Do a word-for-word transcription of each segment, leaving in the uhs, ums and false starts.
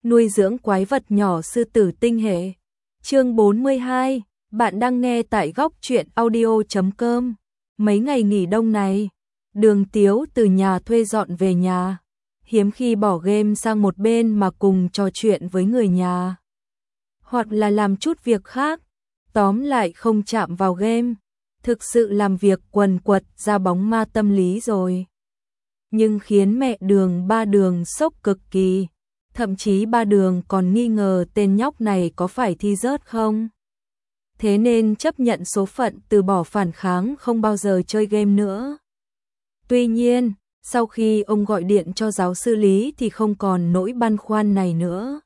nuôi dưỡng quái vật nhỏ sư tử tinh hệ. Chương bốn mươi hai, bạn đang nghe tại góc truyện audio chấm com. Mấy ngày nghỉ đông này, Đường Tiếu từ nhà thuê dọn về nhà, hiếm khi bỏ game sang một bên mà cùng trò chuyện với người nhà, hoặc là làm chút việc khác, tóm lại không chạm vào game, thực sự làm việc quần quật ra bóng ma tâm lý rồi. Nhưng khiến mẹ Đường ba Đường sốc cực kỳ, thậm chí ba Đường còn nghi ngờ tên nhóc này có phải thi rớt không. Thế nên chấp nhận số phận từ bỏ phản kháng không bao giờ chơi game nữa. Tuy nhiên, sau khi ông gọi điện cho giáo sư Lý thì không còn nỗi băn khoăn này nữa.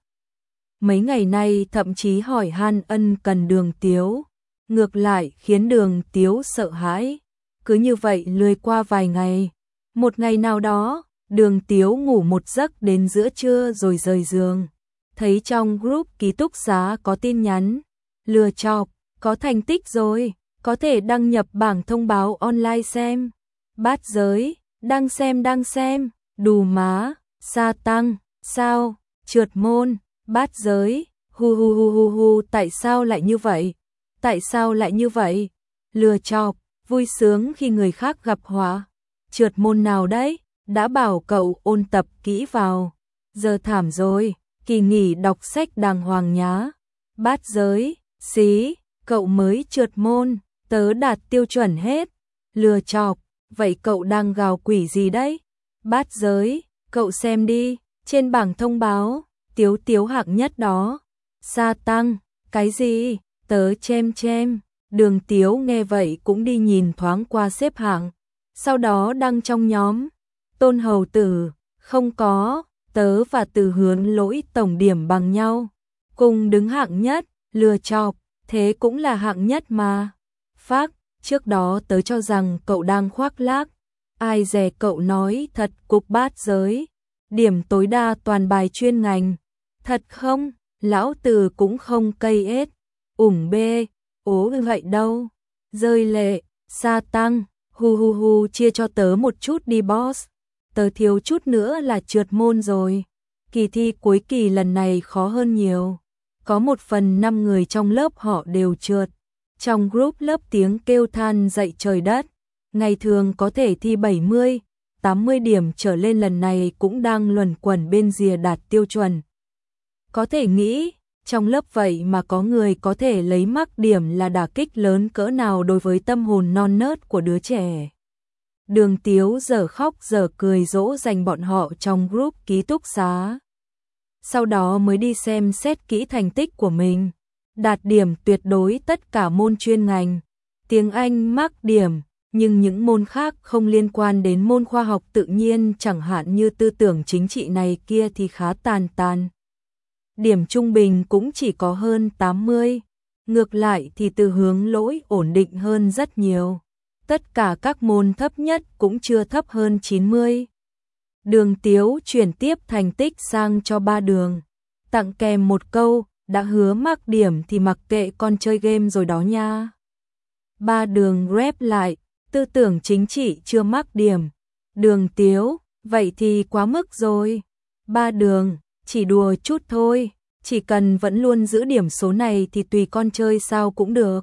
Mấy ngày nay thậm chí hỏi han ân cần Đường Tiếu, ngược lại khiến Đường Tiếu sợ hãi. Cứ như vậy lười qua vài ngày. Một ngày nào đó, Đường Tiếu ngủ một giấc đến giữa trưa rồi rời giường. Thấy trong group ký túc xá có tin nhắn, lừa chọc, có thành tích rồi, có thể đăng nhập bảng thông báo online xem. Bát giới, đang xem đang xem, đù má, sa tăng, sao, trượt môn, bát giới, hu hu hu hu hu, tại sao lại như vậy? Tại sao lại như vậy? Lừa chọc, vui sướng khi người khác gặp họa. Trượt môn nào đấy? Đã bảo cậu ôn tập kỹ vào. Giờ thảm rồi, kỳ nghỉ đọc sách đàng hoàng nhá. Bát giới, xí, cậu mới trượt môn, tớ đạt tiêu chuẩn hết. Lừa chọc, vậy cậu đang gào quỷ gì đấy? Bát giới, cậu xem đi, trên bảng thông báo, Tiếu Tiếu hạng nhất đó. Sa tăng, cái gì? Tớ chem chem. Đường Tiếu nghe vậy cũng đi nhìn thoáng qua xếp hạng, sau đó đăng trong nhóm. Tôn Hầu Tử, không có, tớ và Từ Hướng Lỗi tổng điểm bằng nhau, cùng đứng hạng nhất. Lừa chọc, thế cũng là hạng nhất mà. Phác, trước đó tớ cho rằng cậu đang khoác lác, ai dè cậu nói thật. Cục bát giới, điểm tối đa toàn bài chuyên ngành. Thật không? Lão Từ cũng không cây ết, ủng bê, ố vậy đâu. Rơi lệ, sa tăng, hu hu hu, chia cho tớ một chút đi boss. Tớ thiếu chút nữa là trượt môn rồi. Kỳ thi cuối kỳ lần này khó hơn nhiều. Có một phần năm người trong lớp họ đều trượt. Trong group lớp tiếng kêu than dậy trời đất. Ngày thường có thể thi bảy mươi, tám mươi điểm trở lên, lần này cũng đang luẩn quẩn bên rìa đạt tiêu chuẩn. Có thể nghĩ, trong lớp vậy mà có người có thể lấy mắc điểm là đả kích lớn cỡ nào đối với tâm hồn non nớt của đứa trẻ. Đường Tiếu giờ khóc giờ cười dỗ dành bọn họ trong group ký túc xá. Sau đó mới đi xem xét kỹ thành tích của mình. Đạt điểm tuyệt đối tất cả môn chuyên ngành. Tiếng Anh mắc điểm, nhưng những môn khác không liên quan đến môn khoa học tự nhiên chẳng hạn như tư tưởng chính trị này kia thì khá tàn tàn. Điểm trung bình cũng chỉ có hơn tám mươi. Ngược lại thì Từ Hướng Lỗi ổn định hơn rất nhiều. Tất cả các môn thấp nhất cũng chưa thấp hơn chín mươi. Đường Tiếu chuyển tiếp thành tích sang cho ba Đường, tặng kèm một câu, đã hứa mắc điểm thì mặc kệ con chơi game rồi đó nha. Ba Đường rep lại, tư tưởng chính trị chưa mắc điểm. Đường Tiếu, vậy thì quá mức rồi. Ba Đường, chỉ đùa chút thôi, chỉ cần vẫn luôn giữ điểm số này thì tùy con chơi sao cũng được.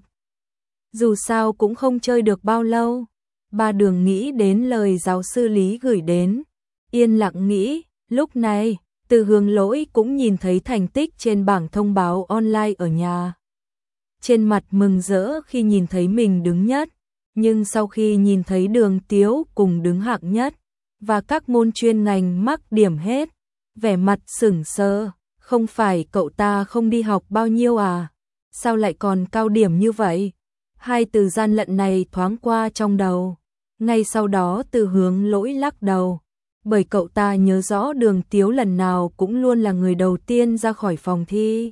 Dù sao cũng không chơi được bao lâu. Ba Đường nghĩ đến lời giáo sư Lý gửi đến, yên lặng nghĩ. Lúc này, Từ Hướng Lỗi cũng nhìn thấy thành tích trên bảng thông báo online ở nhà. Trên mặt mừng rỡ khi nhìn thấy mình đứng nhất, nhưng sau khi nhìn thấy Đường Tiếu cùng đứng hạng nhất, và các môn chuyên ngành mắc điểm hết, vẻ mặt sững sờ. Không phải cậu ta không đi học bao nhiêu à? Sao lại còn cao điểm như vậy? Hai từ gian lận này thoáng qua trong đầu. Ngay sau đó Từ Hướng Lỗi lắc đầu, bởi cậu ta nhớ rõ Đường Tiếu lần nào cũng luôn là người đầu tiên ra khỏi phòng thi.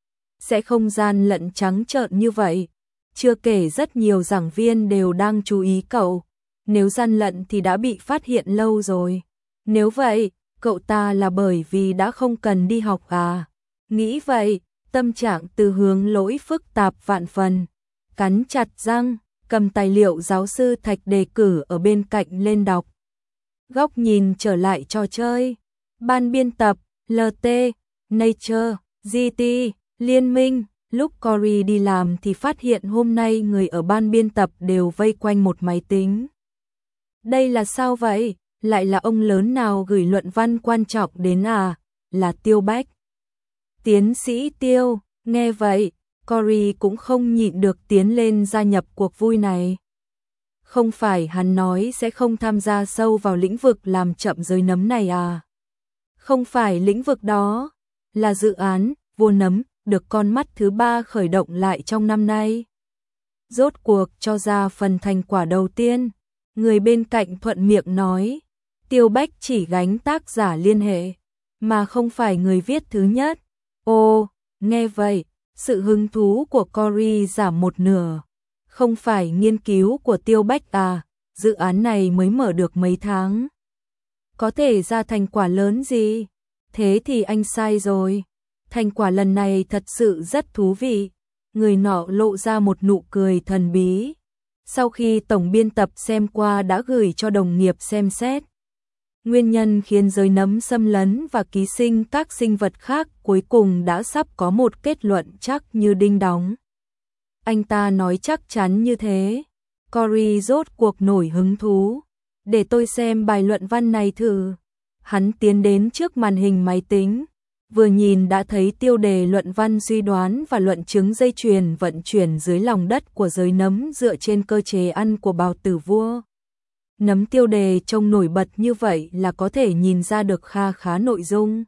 Sẽ không gian lận trắng trợn như vậy. Chưa kể rất nhiều giảng viên đều đang chú ý cậu. Nếu gian lận thì đã bị phát hiện lâu rồi. Nếu vậy, cậu ta là bởi vì đã không cần đi học à? Nghĩ vậy, tâm trạng Từ Hướng Lỗi phức tạp vạn phần. Cắn chặt răng, cầm tài liệu giáo sư Thạch đề cử ở bên cạnh lên đọc. Góc nhìn trở lại trò chơi. Ban biên tập, lờ tê, Nature, giê tê, Liên minh. Lúc Cory đi làm thì phát hiện hôm nay người ở ban biên tập đều vây quanh một máy tính. Đây là sao vậy? Lại là ông lớn nào gửi luận văn quan trọng đến à? Là Tiêu Bách. Tiến sĩ Tiêu, nghe vậy, Cory cũng không nhịn được tiến lên gia nhập cuộc vui này. Không phải hắn nói sẽ không tham gia sâu vào lĩnh vực làm chậm giới nấm này à? Không phải lĩnh vực đó, là dự án vua nấm được con mắt thứ ba khởi động lại trong năm nay. Rốt cuộc cho ra phần thành quả đầu tiên, người bên cạnh thuận miệng nói, Tiêu Bách chỉ gánh tác giả liên hệ, mà không phải người viết thứ nhất. Ô, nghe vậy, sự hứng thú của Cory giảm một nửa. Không phải nghiên cứu của Tiêu Bách à, dự án này mới mở được mấy tháng. Có thể ra thành quả lớn gì? Thế thì anh sai rồi. Thành quả lần này thật sự rất thú vị. Người nọ lộ ra một nụ cười thần bí. Sau khi tổng biên tập xem qua đã gửi cho đồng nghiệp xem xét. Nguyên nhân khiến giới nấm xâm lấn và ký sinh các sinh vật khác cuối cùng đã sắp có một kết luận chắc như đinh đóng. Anh ta nói chắc chắn như thế. Cory rốt cuộc nổi hứng thú. Để tôi xem bài luận văn này thử. Hắn tiến đến trước màn hình máy tính. Vừa nhìn đã thấy tiêu đề luận văn suy đoán và luận chứng dây chuyền vận chuyển dưới lòng đất của giới nấm dựa trên cơ chế ăn của bào tử vua. Nấm tiêu đề trông nổi bật như vậy là có thể nhìn ra được kha khá nội dung.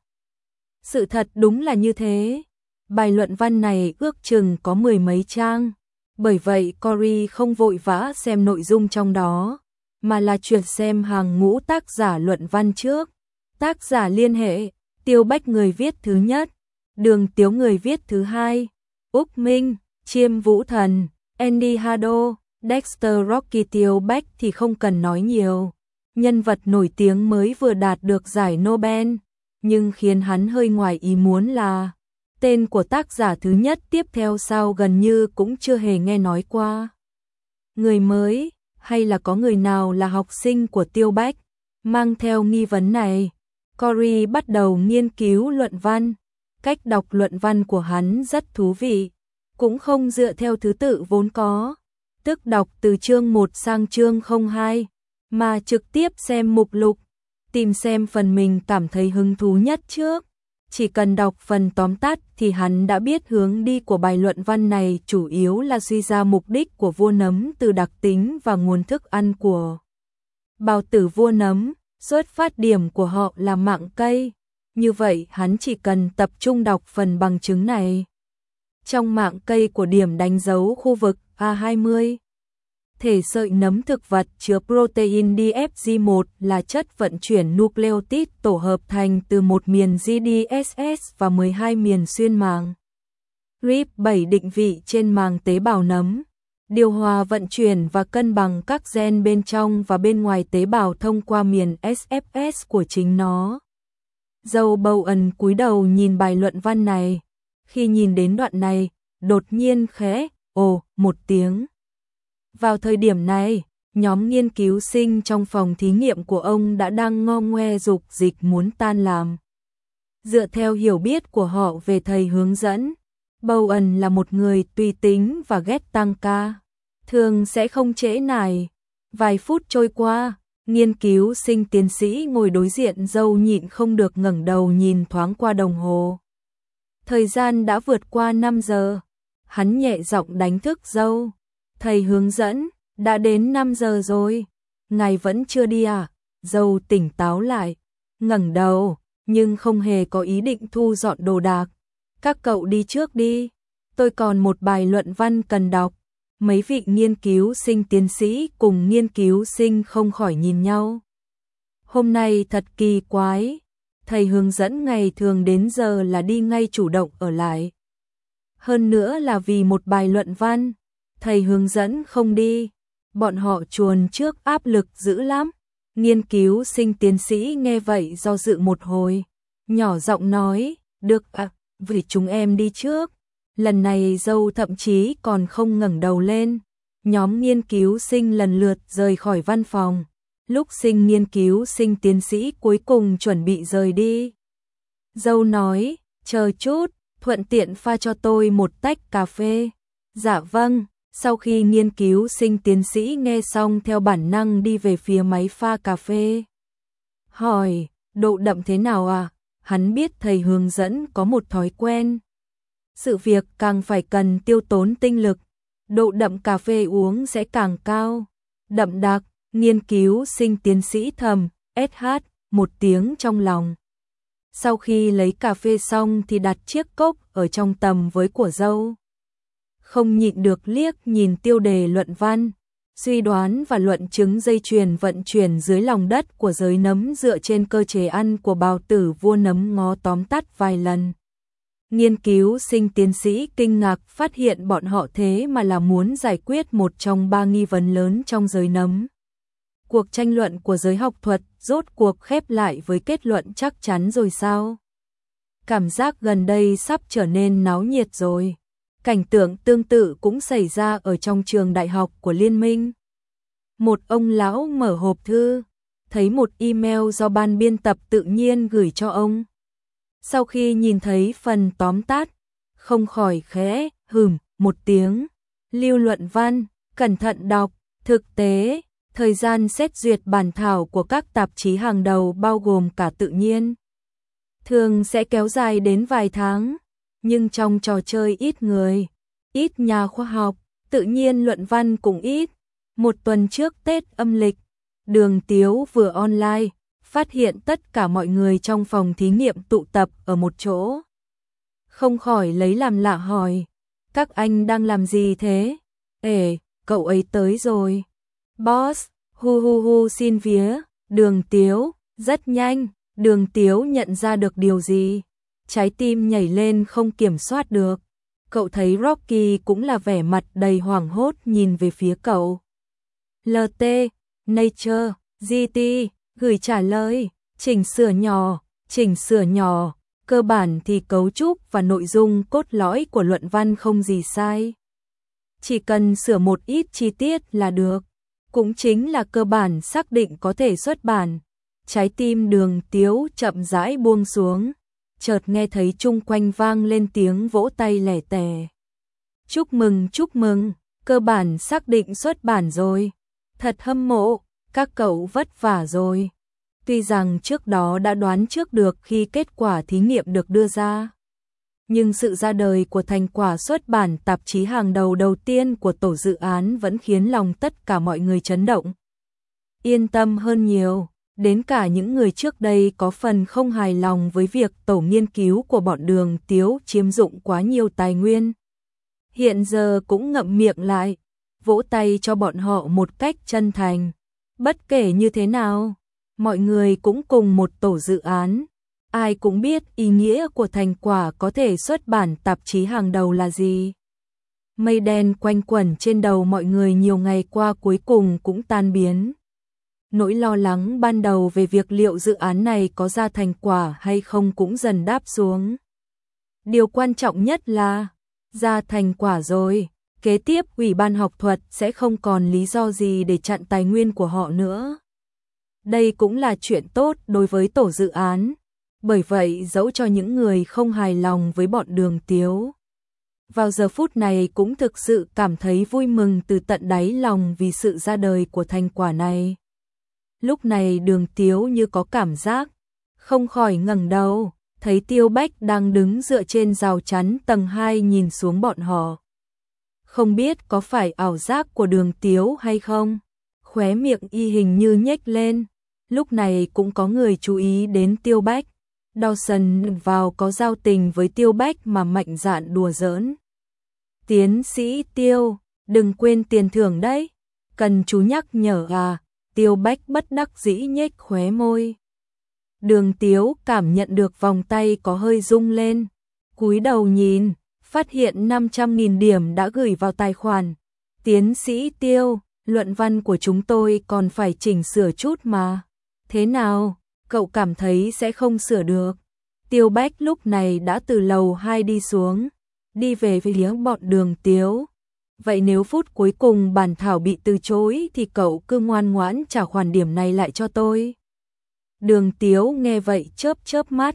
Sự thật đúng là như thế. Bài luận văn này ước chừng có mười mấy trang. Bởi vậy Cory không vội vã xem nội dung trong đó, mà là chuyển xem hàng ngũ tác giả luận văn trước. Tác giả liên hệ, Tiêu Bách người viết thứ nhất, Đường Tiếu người viết thứ hai, Úc Minh, Chiêm Vũ Thần, Andy Hado, Dexter Rocky. Tiêu Bách thì không cần nói nhiều. Nhân vật nổi tiếng mới vừa đạt được giải Nobel, nhưng khiến hắn hơi ngoài ý muốn là tên của tác giả thứ nhất tiếp theo sau gần như cũng chưa hề nghe nói qua. Người mới, hay là có người nào là học sinh của Tiêu Bách? Mang theo nghi vấn này, Cory bắt đầu nghiên cứu luận văn. Cách đọc luận văn của hắn rất thú vị, cũng không dựa theo thứ tự vốn có, tức đọc từ chương một sang chương không hai, mà trực tiếp xem mục lục, tìm xem phần mình cảm thấy hứng thú nhất trước. Chỉ cần đọc phần tóm tắt thì hắn đã biết hướng đi của bài luận văn này chủ yếu là suy ra mục đích của vua nấm từ đặc tính và nguồn thức ăn của bào tử vua nấm, xuất phát điểm của họ là mạng cây. Như vậy hắn chỉ cần tập trung đọc phần bằng chứng này. Trong mạng cây của điểm đánh dấu khu vực A hai mươi, thể sợi nấm thực vật chứa protein đê ép giê một là chất vận chuyển nucleotide tổ hợp thành từ một miền giê đê ét ét và mười hai miền xuyên màng. R I B bảy định vị trên màng tế bào nấm, điều hòa vận chuyển và cân bằng các gen bên trong và bên ngoài tế bào thông qua miền ét ép ét của chính nó. Joe Bowen cúi đầu nhìn bài luận văn này. Khi nhìn đến đoạn này, đột nhiên khẽ ồ một tiếng. Vào thời điểm này, nhóm nghiên cứu sinh trong phòng thí nghiệm của ông đã đang ngo ngoe dục dịch muốn tan làm. Dựa theo hiểu biết của họ về thầy hướng dẫn, Bowen là một người tùy tính và ghét tăng ca, thường sẽ không trễ nải. Vài phút trôi qua, nghiên cứu sinh tiến sĩ ngồi đối diện Joe nhịn không được ngẩng đầu nhìn thoáng qua đồng hồ. Thời gian đã vượt qua năm giờ. Hắn nhẹ giọng đánh thức Joe. Thầy hướng dẫn, đã đến năm giờ rồi. Ngài vẫn chưa đi à? Joe tỉnh táo lại, ngẩng đầu, nhưng không hề có ý định thu dọn đồ đạc. Các cậu đi trước đi, tôi còn một bài luận văn cần đọc. Mấy vị nghiên cứu sinh tiến sĩ cùng nghiên cứu sinh không khỏi nhìn nhau. Hôm nay thật kỳ quái, thầy hướng dẫn ngày thường đến giờ là đi ngay chủ động ở lại. Hơn nữa là vì một bài luận văn, thầy hướng dẫn không đi, bọn họ chuồn trước áp lực dữ lắm. Nghiên cứu sinh tiến sĩ nghe vậy do dự một hồi, nhỏ giọng nói, được ạ, à, vì chúng em đi trước. Lần này Joe thậm chí còn không ngẩng đầu lên. Nhóm nghiên cứu sinh lần lượt rời khỏi văn phòng. Lúc sinh nghiên cứu sinh tiến sĩ cuối cùng chuẩn bị rời đi, Joe nói, Chờ chút, thuận tiện pha cho tôi một tách cà phê. Dạ vâng. Sau khi nghiên cứu sinh tiến sĩ nghe xong theo bản năng đi về phía máy pha cà phê. Hỏi, độ đậm thế nào à? Hắn biết thầy hướng dẫn có một thói quen. Sự việc càng phải cần tiêu tốn tinh lực, độ đậm cà phê uống sẽ càng cao. Đậm đặc, nghiên cứu sinh tiến sĩ thầm, ét hát, một tiếng trong lòng. Sau khi lấy cà phê xong thì đặt chiếc cốc ở trong tầm với của dâu. Không nhịn được liếc nhìn tiêu đề luận văn, suy đoán và luận chứng dây chuyền vận chuyển dưới lòng đất của giới nấm dựa trên cơ chế ăn của bào tử vua nấm ngó tóm tắt vài lần. Nghiên cứu sinh tiến sĩ kinh ngạc phát hiện bọn họ thế mà là muốn giải quyết một trong ba nghi vấn lớn trong giới nấm. Cuộc tranh luận của giới học thuật rốt cuộc khép lại với kết luận chắc chắn rồi sao? Cảm giác gần đây sắp trở nên náo nhiệt rồi. Cảnh tượng tương tự cũng xảy ra ở trong trường đại học của Liên minh. Một ông lão mở hộp thư, thấy một email do ban biên tập tự nhiên gửi cho ông. Sau khi nhìn thấy phần tóm tắt, không khỏi khẽ hừm một tiếng. Lưu luận văn, cẩn thận đọc, thực tế, thời gian xét duyệt bản thảo của các tạp chí hàng đầu bao gồm cả tự nhiên. Thường sẽ kéo dài đến vài tháng. Nhưng trong trò chơi ít người, ít nhà khoa học, tự nhiên luận văn cũng ít. Một tuần trước Tết âm lịch, Đường Tiếu vừa online, phát hiện tất cả mọi người trong phòng thí nghiệm tụ tập ở một chỗ. Không khỏi lấy làm lạ hỏi, các anh đang làm gì thế? Ê, cậu ấy tới rồi. Boss, hu hu hu xin vía, Đường Tiếu, rất nhanh, Đường Tiếu nhận ra được điều gì. Trái tim nhảy lên không kiểm soát được. Cậu thấy Rocky cũng là vẻ mặt đầy hoảng hốt nhìn về phía cậu. lờ tê, Nature, giê tê, gửi trả lời, chỉnh sửa nhỏ, chỉnh sửa nhỏ, cơ bản thì cấu trúc và nội dung cốt lõi của luận văn không gì sai. Chỉ cần sửa một ít chi tiết là được, cũng chính là cơ bản xác định có thể xuất bản. Trái tim Đường Tiếu chậm rãi buông xuống. Chợt nghe thấy chung quanh vang lên tiếng vỗ tay lẻ tẻ. Chúc mừng, chúc mừng, cơ bản xác định xuất bản rồi. Thật hâm mộ, các cậu vất vả rồi. Tuy rằng trước đó đã đoán trước được khi kết quả thí nghiệm được đưa ra. Nhưng sự ra đời của thành quả xuất bản tạp chí hàng đầu đầu tiên của tổ dự án vẫn khiến lòng tất cả mọi người chấn động. Yên tâm hơn nhiều. Đến cả những người trước đây có phần không hài lòng với việc tổ nghiên cứu của bọn Đường Tiếu chiếm dụng quá nhiều tài nguyên. Hiện giờ cũng ngậm miệng lại, vỗ tay cho bọn họ một cách chân thành. Bất kể như thế nào, mọi người cũng cùng một tổ dự án. Ai cũng biết ý nghĩa của thành quả có thể xuất bản tạp chí hàng đầu là gì. Mây đen quanh quẩn trên đầu mọi người nhiều ngày qua cuối cùng cũng tan biến. Nỗi lo lắng ban đầu về việc liệu dự án này có ra thành quả hay không cũng dần đáp xuống. Điều quan trọng nhất là, ra thành quả rồi, kế tiếp Ủy ban học thuật sẽ không còn lý do gì để chặn tài nguyên của họ nữa. Đây cũng là chuyện tốt đối với tổ dự án, bởi vậy dẫu cho những người không hài lòng với bọn Đường Tiếu, vào giờ phút này cũng thực sự cảm thấy vui mừng từ tận đáy lòng vì sự ra đời của thành quả này. Lúc này Đường Tiếu như có cảm giác, không khỏi ngẩng đầu, thấy Tiêu Bách đang đứng dựa trên rào chắn tầng hai nhìn xuống bọn họ. Không biết có phải ảo giác của Đường Tiếu hay không, khóe miệng y hình như nhếch lên. Lúc này cũng có người chú ý đến Tiêu Bách. Dawson vào có giao tình với Tiêu Bách mà mạnh dạn đùa giỡn. Tiến sĩ Tiêu, đừng quên tiền thưởng đấy. Cần chú nhắc nhở à? Tiêu Bách bất đắc dĩ nhếch khóe môi. Đường Tiếu cảm nhận được vòng tay có hơi rung lên. Cúi đầu nhìn, phát hiện năm trăm nghìn điểm đã gửi vào tài khoản. Tiến sĩ Tiêu, luận văn của chúng tôi còn phải chỉnh sửa chút mà. Thế nào, cậu cảm thấy sẽ không sửa được? Tiêu Bách lúc này đã từ lầu hai đi xuống, đi về phía bọn Đường Tiếu. Vậy nếu phút cuối cùng bản thảo bị từ chối thì cậu cứ ngoan ngoãn trả khoản điểm này lại cho tôi. Đường Tiếu nghe vậy chớp chớp mắt,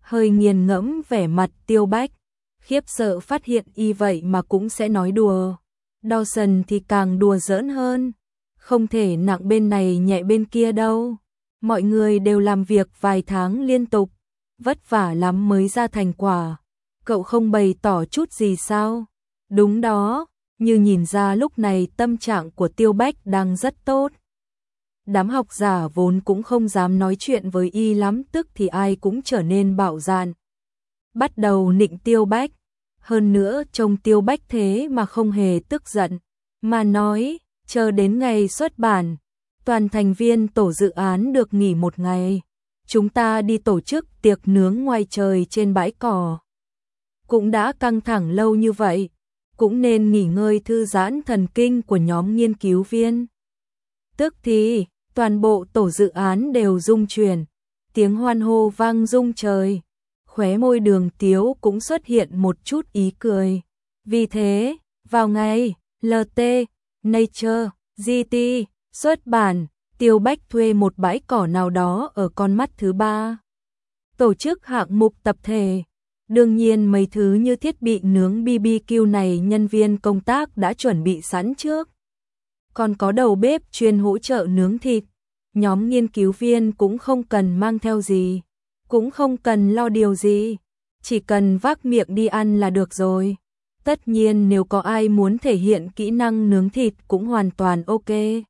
hơi nghiền ngẫm vẻ mặt Tiêu Bách, khiếp sợ phát hiện y vậy mà cũng sẽ nói đùa. Dawson thì càng đùa giỡn hơn, không thể nặng bên này nhẹ bên kia đâu. Mọi người đều làm việc vài tháng liên tục, vất vả lắm mới ra thành quả. Cậu không bày tỏ chút gì sao? Đúng đó, như nhìn ra lúc này tâm trạng của Tiêu Bách đang rất tốt. Đám học giả vốn cũng không dám nói chuyện với y lắm, tức thì ai cũng trở nên bạo dạn. Bắt đầu nịnh Tiêu Bách, hơn nữa trông Tiêu Bách thế mà không hề tức giận, mà nói, chờ đến ngày xuất bản, toàn thành viên tổ dự án được nghỉ một ngày. Chúng ta đi tổ chức tiệc nướng ngoài trời trên bãi cỏ. Cũng đã căng thẳng lâu như vậy, cũng nên nghỉ ngơi thư giãn thần kinh của nhóm nghiên cứu viên. Tức thì, toàn bộ tổ dự án đều rung chuyển, tiếng hoan hô vang rung trời. Khóe môi Đường Tiếu cũng xuất hiện một chút ý cười. Vì thế, vào ngày lờ tê, Nature, giê tê, xuất bản, Tiêu Bách thuê một bãi cỏ nào đó ở con mắt thứ ba. Tổ chức hạng mục tập thể. Đương nhiên mấy thứ như thiết bị nướng bê bê kiu này nhân viên công tác đã chuẩn bị sẵn trước. Còn có đầu bếp chuyên hỗ trợ nướng thịt. Nhóm nghiên cứu viên cũng không cần mang theo gì, cũng không cần lo điều gì, chỉ cần vác miệng đi ăn là được rồi. Tất nhiên nếu có ai muốn thể hiện kỹ năng nướng thịt cũng hoàn toàn ok.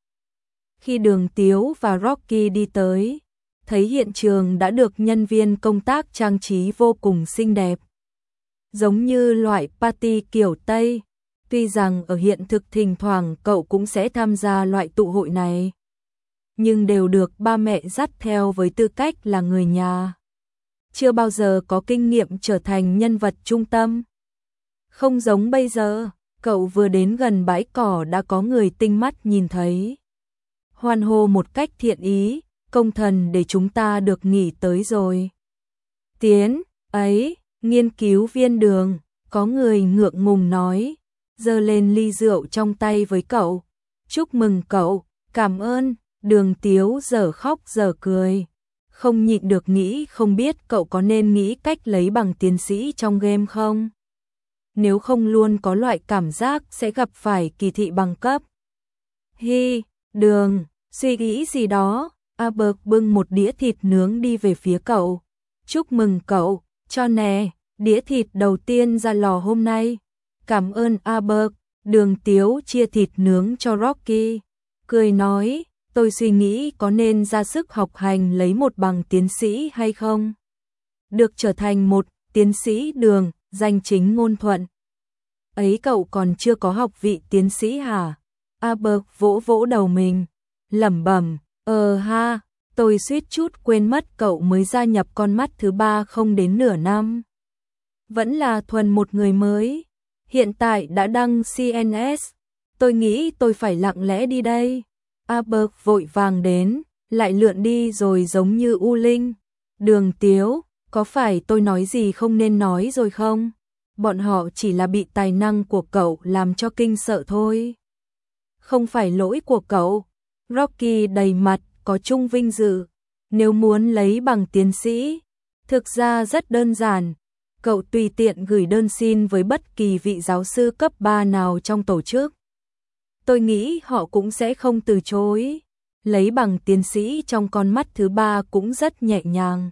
Khi Đường Tiếu và Rocky đi tới, thấy hiện trường đã được nhân viên công tác trang trí vô cùng xinh đẹp. Giống như loại party kiểu Tây, tuy rằng ở hiện thực thỉnh thoảng cậu cũng sẽ tham gia loại tụ hội này, nhưng đều được ba mẹ dắt theo với tư cách là người nhà. Chưa bao giờ có kinh nghiệm trở thành nhân vật trung tâm. Không giống bây giờ, cậu vừa đến gần bãi cỏ đã có người tinh mắt nhìn thấy. Hoan hô một cách thiện ý, công thần để chúng ta được nghỉ tới rồi. Tiến, ấy, nghiên cứu viên Đường, có người ngượng ngùng nói, giơ lên ly rượu trong tay với cậu. Chúc mừng cậu, cảm ơn. Đường Tiếu giờ khóc giờ cười, không nhịn được nghĩ không biết cậu có nên nghĩ cách lấy bằng tiến sĩ trong game không? Nếu không luôn có loại cảm giác sẽ gặp phải kỳ thị bằng cấp. Hi, Đường, suy nghĩ gì đó, Albert bưng một đĩa thịt nướng đi về phía cậu. Chúc mừng cậu, cho nè, đĩa thịt đầu tiên ra lò hôm nay. Cảm ơn Albert. Đường Tiếu chia thịt nướng cho Rocky, cười nói, tôi suy nghĩ có nên ra sức học hành lấy một bằng tiến sĩ hay không? Được trở thành một tiến sĩ Đường, danh chính ngôn thuận. Ấy cậu còn chưa có học vị tiến sĩ hả? Albert vỗ vỗ đầu mình, lẩm bẩm, ờ ha, tôi suýt chút quên mất cậu mới gia nhập con mắt thứ ba không đến nửa năm. Vẫn là thuần một người mới, hiện tại đã đăng xê en ét, tôi nghĩ tôi phải lặng lẽ đi đây. Albert vội vàng đến, lại lượn đi rồi giống như U Linh. Đường Tiếu, có phải tôi nói gì không nên nói rồi không? Bọn họ chỉ là bị tài năng của cậu làm cho kinh sợ thôi. Không phải lỗi của cậu. Rocky đầy mặt có chung vinh dự. Nếu muốn lấy bằng tiến sĩ, thực ra rất đơn giản. Cậu tùy tiện gửi đơn xin với bất kỳ vị giáo sư cấp ba nào trong tổ chức. Tôi nghĩ họ cũng sẽ không từ chối. Lấy bằng tiến sĩ trong con mắt thứ ba cũng rất nhẹ nhàng.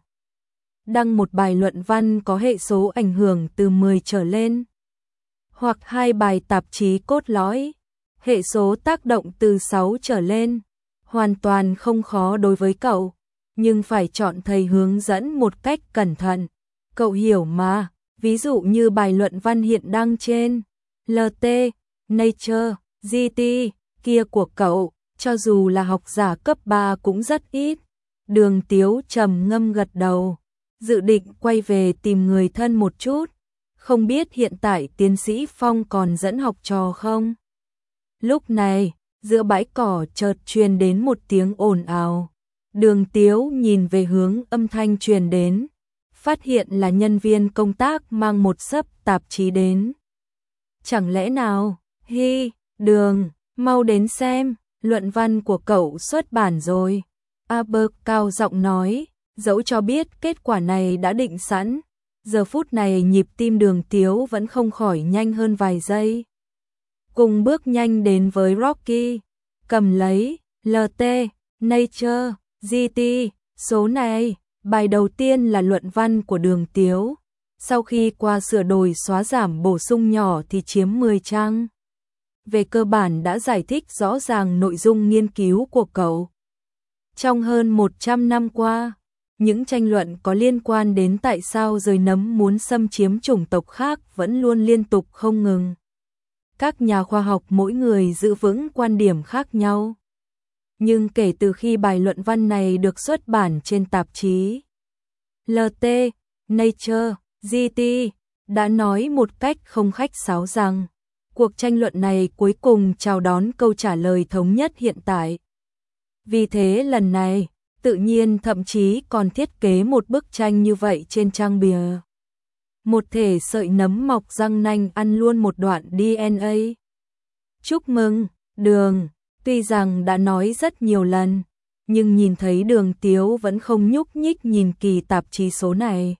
Đăng một bài luận văn có hệ số ảnh hưởng từ mười trở lên. Hoặc hai bài tạp chí cốt lõi, hệ số tác động từ sáu trở lên. Hoàn toàn không khó đối với cậu, nhưng phải chọn thầy hướng dẫn một cách cẩn thận. Cậu hiểu mà, ví dụ như bài luận văn hiện đăng trên lờ tê, Nature, giê tê kia của cậu, cho dù là học giả cấp ba cũng rất ít. Đường Tiếu trầm ngâm gật đầu, dự định quay về tìm người thân một chút, không biết hiện tại tiến sĩ Phong còn dẫn học trò không. Lúc này, giữa bãi cỏ chợt truyền đến một tiếng ồn ào. Đường Tiếu nhìn về hướng âm thanh truyền đến, phát hiện là nhân viên công tác mang một xấp tạp chí đến. Chẳng lẽ nào, hi, Đường, mau đến xem, luận văn của cậu xuất bản rồi. Albert cao giọng nói, Dẫu cho biết kết quả này đã định sẵn, giờ phút này nhịp tim Đường Tiếu vẫn không khỏi nhanh hơn vài giây. Cùng bước nhanh đến với Rocky, cầm lấy lờ tê, Nature, giê tê, số này, bài đầu tiên là luận văn của Đường Tiếu. Sau khi qua sửa đổi xóa giảm bổ sung nhỏ thì chiếm mười trang. Về cơ bản đã giải thích rõ ràng nội dung nghiên cứu của cậu. Trong hơn một trăm năm qua, những tranh luận có liên quan đến tại sao dơi nấm muốn xâm chiếm chủng tộc khác vẫn luôn liên tục không ngừng. Các nhà khoa học mỗi người giữ vững quan điểm khác nhau. Nhưng kể từ khi bài luận văn này được xuất bản trên tạp chí lờ tê, Nature, giê tê, đã nói một cách không khách sáo rằng cuộc tranh luận này cuối cùng chào đón câu trả lời thống nhất hiện tại. Vì thế lần này, tự nhiên thậm chí còn thiết kế một bức tranh như vậy trên trang bìa. Một thể sợi nấm mọc răng nanh ăn luôn một đoạn đê en a. Chúc mừng, Đường, tuy rằng đã nói rất nhiều lần, nhưng nhìn thấy Đường Tiếu vẫn không nhúc nhích nhìn kỳ tạp chí số này.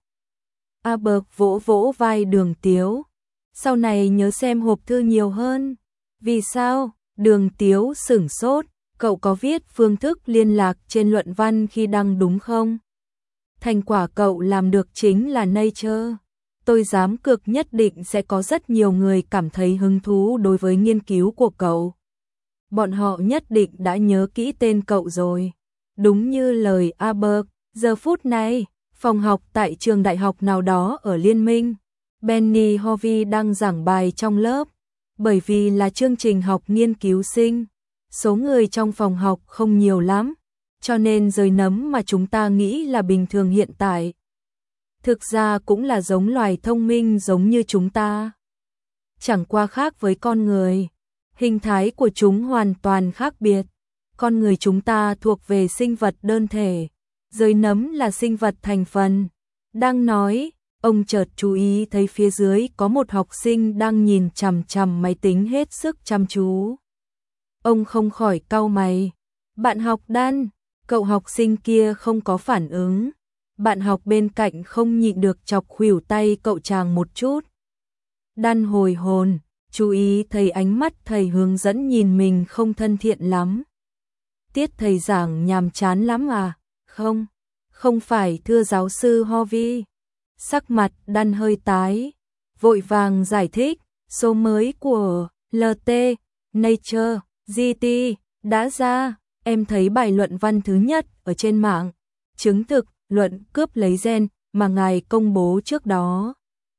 Albert vỗ vỗ vai Đường Tiếu. Sau này nhớ xem hộp thư nhiều hơn. Vì sao? Đường Tiếu sửng sốt. Cậu có viết phương thức liên lạc trên luận văn khi đăng đúng không? Thành quả cậu làm được chính là Nature. Tôi dám cược nhất định sẽ có rất nhiều người cảm thấy hứng thú đối với nghiên cứu của cậu. Bọn họ nhất định đã nhớ kỹ tên cậu rồi. Đúng như lời Albert, giờ phút này, phòng học tại trường đại học nào đó ở Liên minh, Benny Hovey đang giảng bài trong lớp. Bởi vì là chương trình học nghiên cứu sinh, số người trong phòng học không nhiều lắm, cho nên dơi nấm mà chúng ta nghĩ là bình thường hiện tại, thực ra cũng là giống loài thông minh giống như chúng ta. Chẳng qua khác với con người, hình thái của chúng hoàn toàn khác biệt. Con người chúng ta thuộc về sinh vật đơn thể, dơi nấm là sinh vật thành phần. Đang nói, ông chợt chú ý thấy phía dưới có một học sinh đang nhìn chằm chằm máy tính hết sức chăm chú. Ông không khỏi cau mày. Bạn học Dan, cậu học sinh kia không có phản ứng. Bạn học bên cạnh không nhịn được chọc khuỷu tay cậu chàng một chút. Dan hồi hồn, chú ý thấy ánh mắt thầy hướng dẫn nhìn mình không thân thiện lắm. Tiết thầy giảng nhàm chán lắm à? Không, không phải thưa giáo sư Hovey. Sắc mặt Dan hơi tái, vội vàng giải thích, số mới của lờ tê, Nature, giê tê đã ra, em thấy bài luận văn thứ nhất ở trên mạng, chứng thực luận cướp lấy gen mà ngài công bố trước đó.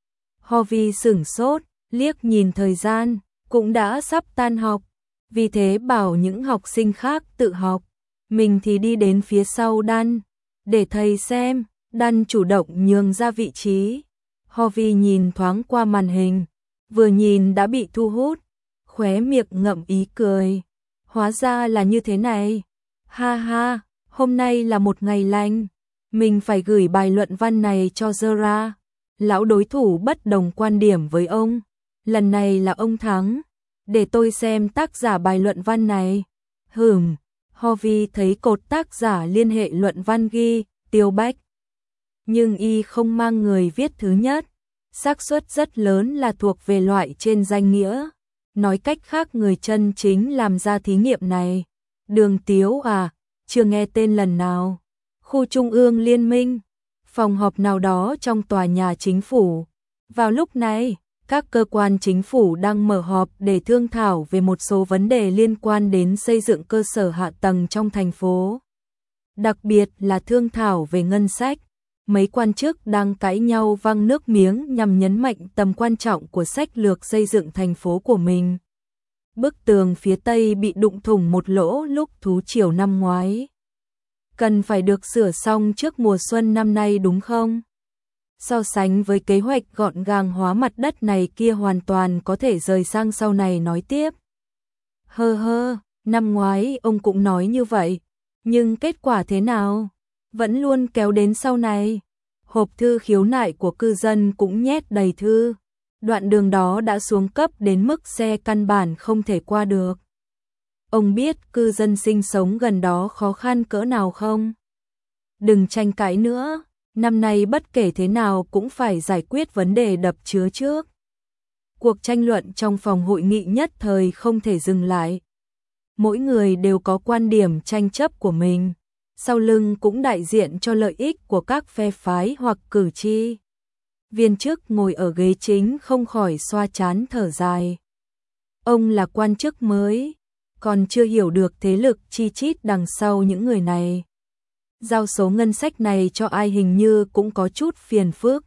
Hovey sửng sốt, liếc nhìn thời gian, cũng đã sắp tan học, vì thế bảo những học sinh khác tự học, mình thì đi đến phía sau Dan, để thầy xem. Dan chủ động nhường ra vị trí. Hovey nhìn thoáng qua màn hình, vừa nhìn đã bị thu hút, khóe miệng ngậm ý cười. Hóa ra là như thế này. Ha ha, hôm nay là một ngày lành, mình phải gửi bài luận văn này cho Zora. Lão đối thủ bất đồng quan điểm với ông, lần này là ông thắng. Để tôi xem tác giả bài luận văn này. Hừm, Hovey thấy cột tác giả liên hệ luận văn ghi Tiêu Bách, nhưng y không mang người viết thứ nhất, xác suất rất lớn là thuộc về loại trên danh nghĩa. Nói cách khác người chân chính làm ra thí nghiệm này. Đường Tiếu à, chưa nghe tên lần nào. Khu Trung ương Liên minh, phòng họp nào đó trong tòa nhà chính phủ. Vào lúc này, các cơ quan chính phủ đang mở họp để thương thảo về một số vấn đề liên quan đến xây dựng cơ sở hạ tầng trong thành phố. Đặc biệt là thương thảo về ngân sách. Mấy quan chức đang cãi nhau văng nước miếng nhằm nhấn mạnh tầm quan trọng của sách lược xây dựng thành phố của mình. Bức tường phía Tây bị đụng thủng một lỗ lúc thú chiều năm ngoái. Cần phải được sửa xong trước mùa xuân năm nay đúng không? So sánh với kế hoạch gọn gàng hóa mặt đất này kia hoàn toàn có thể rời sang sau này nói tiếp. Hơ hơ, năm ngoái ông cũng nói như vậy, nhưng kết quả thế nào? Vẫn luôn kéo đến sau này. Hộp thư khiếu nại của cư dân cũng nhét đầy thư. Đoạn đường đó đã xuống cấp đến mức xe căn bản không thể qua được. Ông biết cư dân sinh sống gần đó khó khăn cỡ nào không? đừng tranh cãi nữa, năm nay bất kể thế nào cũng phải giải quyết vấn đề đập chứa trước. Cuộc tranh luận trong phòng hội nghị nhất thời không thể dừng lại. Mỗi người đều có quan điểm tranh chấp của mình, sau lưng cũng đại diện cho lợi ích của các phe phái hoặc cử tri. Viên chức ngồi ở ghế chính không khỏi xoa trán thở dài. Ông là quan chức mới, còn chưa hiểu được thế lực chi chít đằng sau những người này. Giao số ngân sách này cho ai hình như cũng có chút phiền phức.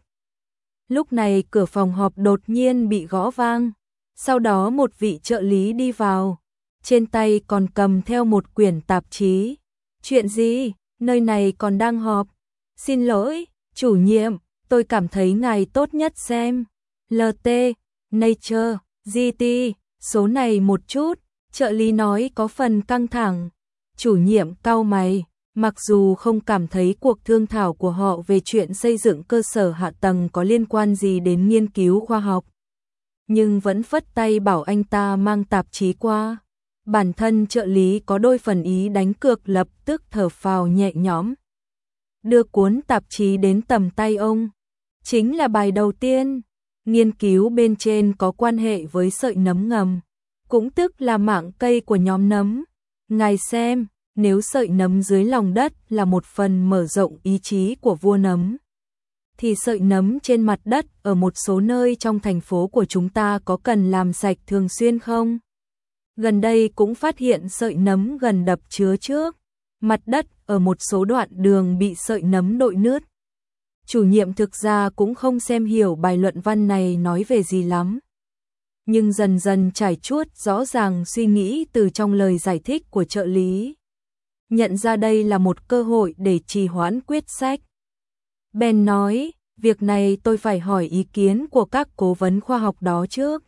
Lúc này cửa phòng họp đột nhiên bị gõ vang, sau đó một vị trợ lý đi vào, trên tay còn cầm theo một quyển tạp chí. Chuyện gì? Nơi này còn đang họp. Xin lỗi, chủ nhiệm, tôi cảm thấy ngài tốt nhất xem lờ tê, Nature, giê tê, số này một chút, trợ lý nói có phần căng thẳng. Chủ nhiệm cau mày, mặc dù không cảm thấy cuộc thương thảo của họ về chuyện xây dựng cơ sở hạ tầng có liên quan gì đến nghiên cứu khoa học, nhưng vẫn phất tay bảo anh ta mang tạp chí qua. Bản thân trợ lý có đôi phần ý đánh cược, lập tức thở phào nhẹ nhõm. Đưa cuốn tạp chí đến tầm tay ông. Chính là bài đầu tiên. Nghiên cứu bên trên có quan hệ với sợi nấm ngầm, cũng tức là mảng cây của nhóm nấm. Ngài xem, nếu sợi nấm dưới lòng đất là một phần mở rộng ý chí của vua nấm, thì sợi nấm trên mặt đất ở một số nơi trong thành phố của chúng ta có cần làm sạch thường xuyên không? Gần đây cũng phát hiện sợi nấm gần đập chứa trước, mặt đất ở một số đoạn đường bị sợi nấm đội nứt. Chủ nhiệm thực ra cũng không xem hiểu bài luận văn này nói về gì lắm, nhưng dần dần trải chuốt rõ ràng suy nghĩ từ trong lời giải thích của trợ lý. Nhận ra đây là một cơ hội để trì hoãn quyết sách. Ben nói, việc này tôi phải hỏi ý kiến của các cố vấn khoa học đó trước.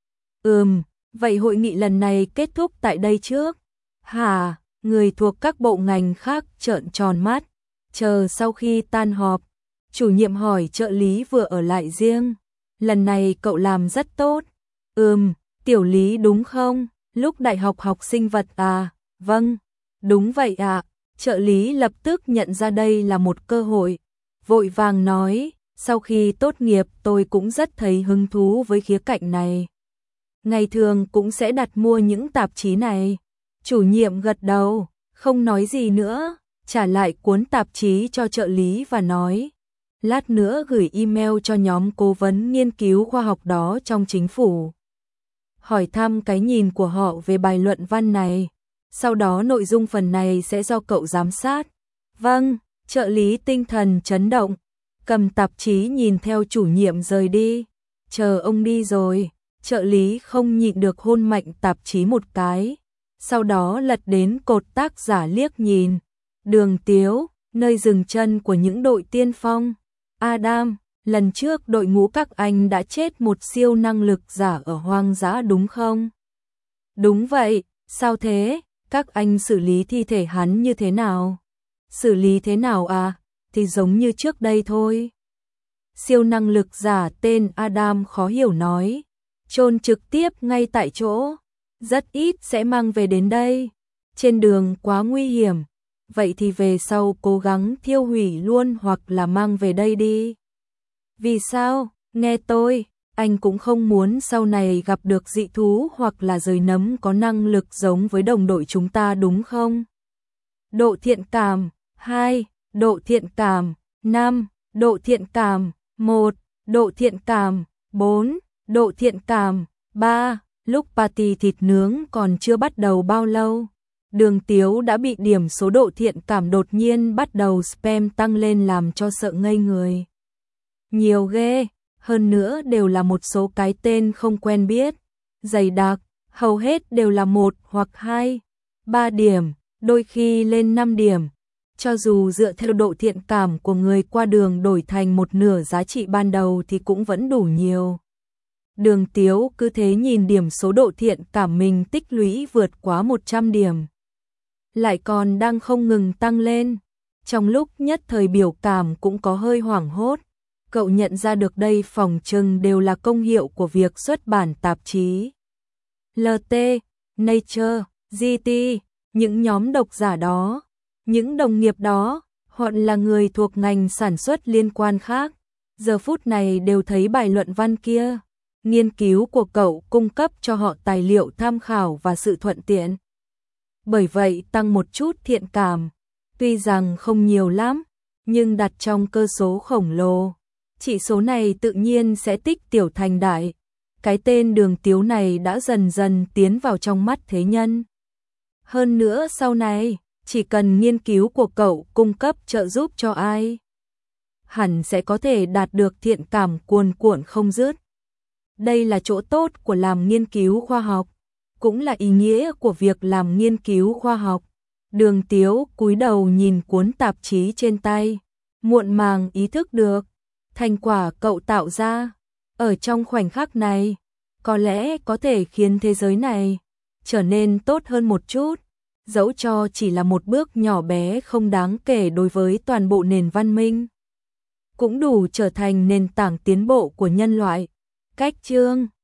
Ừm, vậy hội nghị lần này kết thúc tại đây trước. Hả, người thuộc các bộ ngành khác trợn tròn mắt, chờ sau khi tan họp. Chủ nhiệm hỏi trợ lý vừa ở lại riêng, lần này cậu làm rất tốt. Ừm, tiểu lý đúng không? Lúc đại học học sinh vật à? Vâng, đúng vậy ạ. Trợ lý lập tức nhận ra đây là một cơ hội, vội vàng nói, sau khi tốt nghiệp tôi cũng rất thấy hứng thú với khía cạnh này. Ngày thường cũng sẽ đặt mua những tạp chí này. Chủ nhiệm gật đầu, không nói gì nữa, trả lại cuốn tạp chí cho trợ lý và nói, lát nữa gửi email cho nhóm cố vấn nghiên cứu khoa học đó trong chính phủ, hỏi thăm cái nhìn của họ về bài luận văn này. Sau đó nội dung phần này sẽ do cậu giám sát. Vâng, trợ lý tinh thần chấn động, cầm tạp chí nhìn theo chủ nhiệm rời đi. Chờ ông đi rồi, trợ lý không nhịn được hôn mạnh tạp chí một cái, sau đó lật đến cột tác giả liếc nhìn. Đường Tiếu, nơi dừng chân của những đội tiên phong. Adam, lần trước đội ngũ các anh đã chết một siêu năng lực giả ở hoang dã đúng không? Đúng vậy, sao thế? Các anh xử lý thi thể hắn như thế nào? Xử lý thế nào à? Thì giống như trước đây thôi. Siêu năng lực giả tên Adam khó hiểu nói, chôn trực tiếp ngay tại chỗ, rất ít sẽ mang về đến đây. Trên đường quá nguy hiểm, vậy thì về sau cố gắng thiêu hủy luôn hoặc là mang về đây đi. Vì sao? Nghe tôi, anh cũng không muốn sau này gặp được dị thú hoặc là rời nấm có năng lực giống với đồng đội chúng ta đúng không? Độ thiện cảm, hai, độ thiện cảm, năm, độ thiện cảm, một, độ thiện cảm, bốn, độ thiện cảm, ba. Lúc party thịt nướng còn chưa bắt đầu bao lâu, Đường Tiếu đã bị điểm số độ thiện cảm đột nhiên bắt đầu spam tăng lên làm cho sợ ngây người. Nhiều ghê, hơn nữa đều là một số cái tên không quen biết, dày đặc, hầu hết đều là một hoặc hai, ba điểm, đôi khi lên năm điểm. Cho dù dựa theo độ thiện cảm của người qua đường đổi thành một nửa giá trị ban đầu thì cũng vẫn đủ nhiều. Đường Tiếu cứ thế nhìn điểm số độ thiện cảm mình tích lũy vượt quá một trăm điểm, lại còn đang không ngừng tăng lên. Trong lúc nhất thời biểu cảm cũng có hơi hoảng hốt, cậu nhận ra được đây phỏng chừng đều là công hiệu của việc xuất bản tạp chí. lờ tê, Nature, giê tê, những nhóm độc giả đó, những đồng nghiệp đó, hoặc là người thuộc ngành sản xuất liên quan khác, giờ phút này đều thấy bài luận văn kia. Nghiên cứu của cậu cung cấp cho họ tài liệu tham khảo và sự thuận tiện. Bởi vậy tăng một chút thiện cảm, tuy rằng không nhiều lắm, nhưng đặt trong cơ số khổng lồ, chỉ số này tự nhiên sẽ tích tiểu thành đại. Cái tên Đường Tiếu này đã dần dần tiến vào trong mắt thế nhân. Hơn nữa sau này, chỉ cần nghiên cứu của cậu cung cấp trợ giúp cho ai, hẳn sẽ có thể đạt được thiện cảm cuồn cuộn không dứt. Đây là chỗ tốt của làm nghiên cứu khoa học, cũng là ý nghĩa của việc làm nghiên cứu khoa học. Đường Tiếu cúi đầu nhìn cuốn tạp chí trên tay, muộn màng ý thức được, thành quả cậu tạo ra, ở trong khoảnh khắc này, có lẽ có thể khiến thế giới này trở nên tốt hơn một chút, dẫu cho chỉ là một bước nhỏ bé không đáng kể đối với toàn bộ nền văn minh, cũng đủ trở thành nền tảng tiến bộ của nhân loại. Cách chương